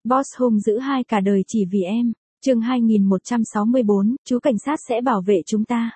Boss hung dữ hai cả đời chỉ vì em. Chương 2164, chú cảnh sát sẽ bảo vệ chúng ta.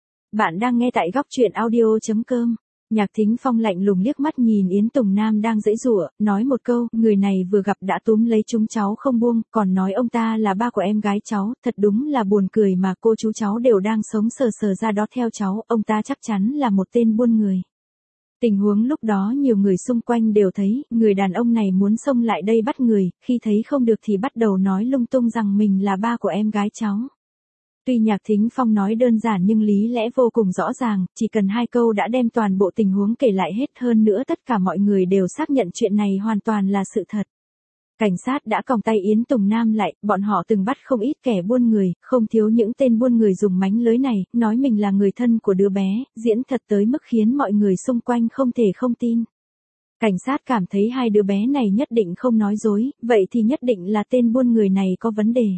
Bạn đang nghe tại góc truyện audio.com. Nhạc Thính Phong lạnh lùng liếc mắt nhìn Yến Tùng Nam đang giãy giụa, nói một câu, người này vừa gặp đã túm lấy chúng cháu không buông, còn nói ông ta là ba của em gái cháu, thật đúng là buồn cười mà cô chú cháu đều đang sống sờ sờ ra đó theo cháu, ông ta chắc chắn là một tên buôn người. Tình huống lúc đó nhiều người xung quanh đều thấy, người đàn ông này muốn xông lại đây bắt người, khi thấy không được thì bắt đầu nói lung tung rằng mình là ba của em gái cháu. Tuy Nhạc Thính Phong nói đơn giản nhưng lý lẽ vô cùng rõ ràng, chỉ cần hai câu đã đem toàn bộ tình huống kể lại hết, hơn nữa tất cả mọi người đều xác nhận chuyện này hoàn toàn là sự thật. Cảnh sát đã còng tay Yến Tùng Nam lại, bọn họ từng bắt không ít kẻ buôn người, không thiếu những tên buôn người dùng mánh lưới này, nói mình là người thân của đứa bé, diễn thật tới mức khiến mọi người xung quanh không thể không tin. Cảnh sát cảm thấy hai đứa bé này nhất định không nói dối, vậy thì nhất định là tên buôn người này có vấn đề.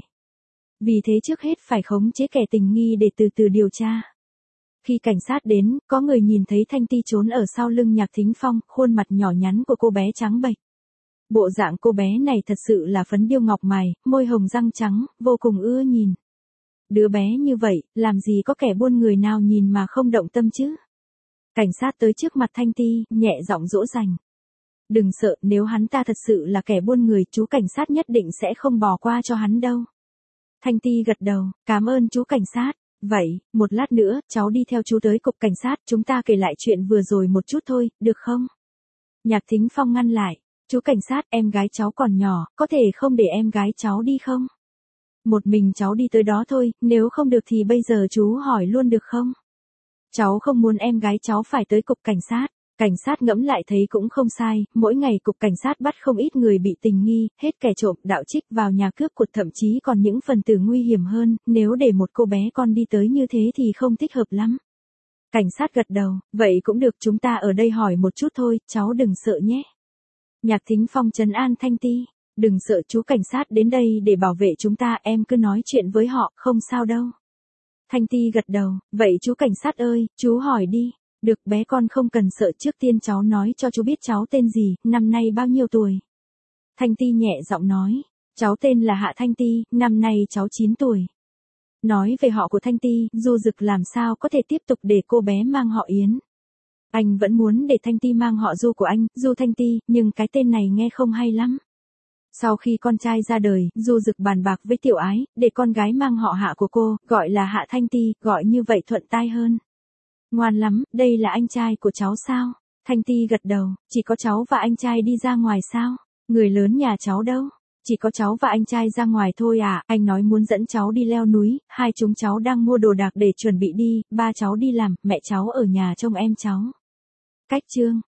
Vì thế trước hết phải khống chế kẻ tình nghi để từ từ điều tra. Khi cảnh sát đến, có người nhìn thấy Thanh Ti trốn ở sau lưng Nhạc Thính Phong, khuôn mặt nhỏ nhắn của cô bé trắng bệch. Bộ dạng cô bé này thật sự là phấn điêu ngọc mài, môi hồng răng trắng, vô cùng ưa nhìn. Đứa bé như vậy, làm gì có kẻ buôn người nào nhìn mà không động tâm chứ? Cảnh sát tới trước mặt Thanh Ti, nhẹ giọng dỗ dành. Đừng sợ, nếu hắn ta thật sự là kẻ buôn người, chú cảnh sát nhất định sẽ không bỏ qua cho hắn đâu. Thanh Ti gật đầu, cảm ơn chú cảnh sát. Vậy, một lát nữa, cháu đi theo chú tới cục cảnh sát, chúng ta kể lại chuyện vừa rồi một chút thôi, được không? Nhạc Thính Phong ngăn lại. Chú cảnh sát, em gái cháu còn nhỏ, có thể không để em gái cháu đi không? Một mình cháu đi tới đó thôi, nếu không được thì bây giờ chú hỏi luôn được không? Cháu không muốn em gái cháu phải tới cục cảnh sát. Cảnh sát ngẫm lại thấy cũng không sai, mỗi ngày cục cảnh sát bắt không ít người bị tình nghi, hết kẻ trộm, đạo trích vào nhà cướp cột, thậm chí còn những phần tử nguy hiểm hơn, nếu để một cô bé con đi tới như thế thì không thích hợp lắm. Cảnh sát gật đầu, vậy cũng được, chúng ta ở đây hỏi một chút thôi, cháu đừng sợ nhé. Nhạc Thính Phong trấn an Thanh Ti, đừng sợ, chú cảnh sát đến đây để bảo vệ chúng ta, em cứ nói chuyện với họ, không sao đâu. Thanh Ti gật đầu, vậy chú cảnh sát ơi, chú hỏi đi. Được, bé con không cần sợ, trước tiên cháu nói cho chú biết cháu tên gì, năm nay bao nhiêu tuổi. Thanh Ti nhẹ giọng nói, cháu tên là Hạ Thanh Ti, năm nay cháu 9 tuổi. Nói về họ của Thanh Ti, Du Dực làm sao có thể tiếp tục để cô bé mang họ Yến. Anh vẫn muốn để Thanh Ti mang họ Du của anh, Du Thanh Ti, nhưng cái tên này nghe không hay lắm. Sau khi con trai ra đời, Du Dực bàn bạc với Tiểu Ái, để con gái mang họ Hạ của cô, gọi là Hạ Thanh Ti, gọi như vậy thuận tai hơn. Ngoan lắm, đây là anh trai của cháu sao? Thanh Ti gật đầu, chỉ có cháu và anh trai đi ra ngoài sao? Người lớn nhà cháu đâu? Chỉ có cháu và anh trai ra ngoài thôi à, anh nói muốn dẫn cháu đi leo núi, hai chúng cháu đang mua đồ đạc để chuẩn bị đi, ba cháu đi làm, mẹ cháu ở nhà trông em cháu. Cách chương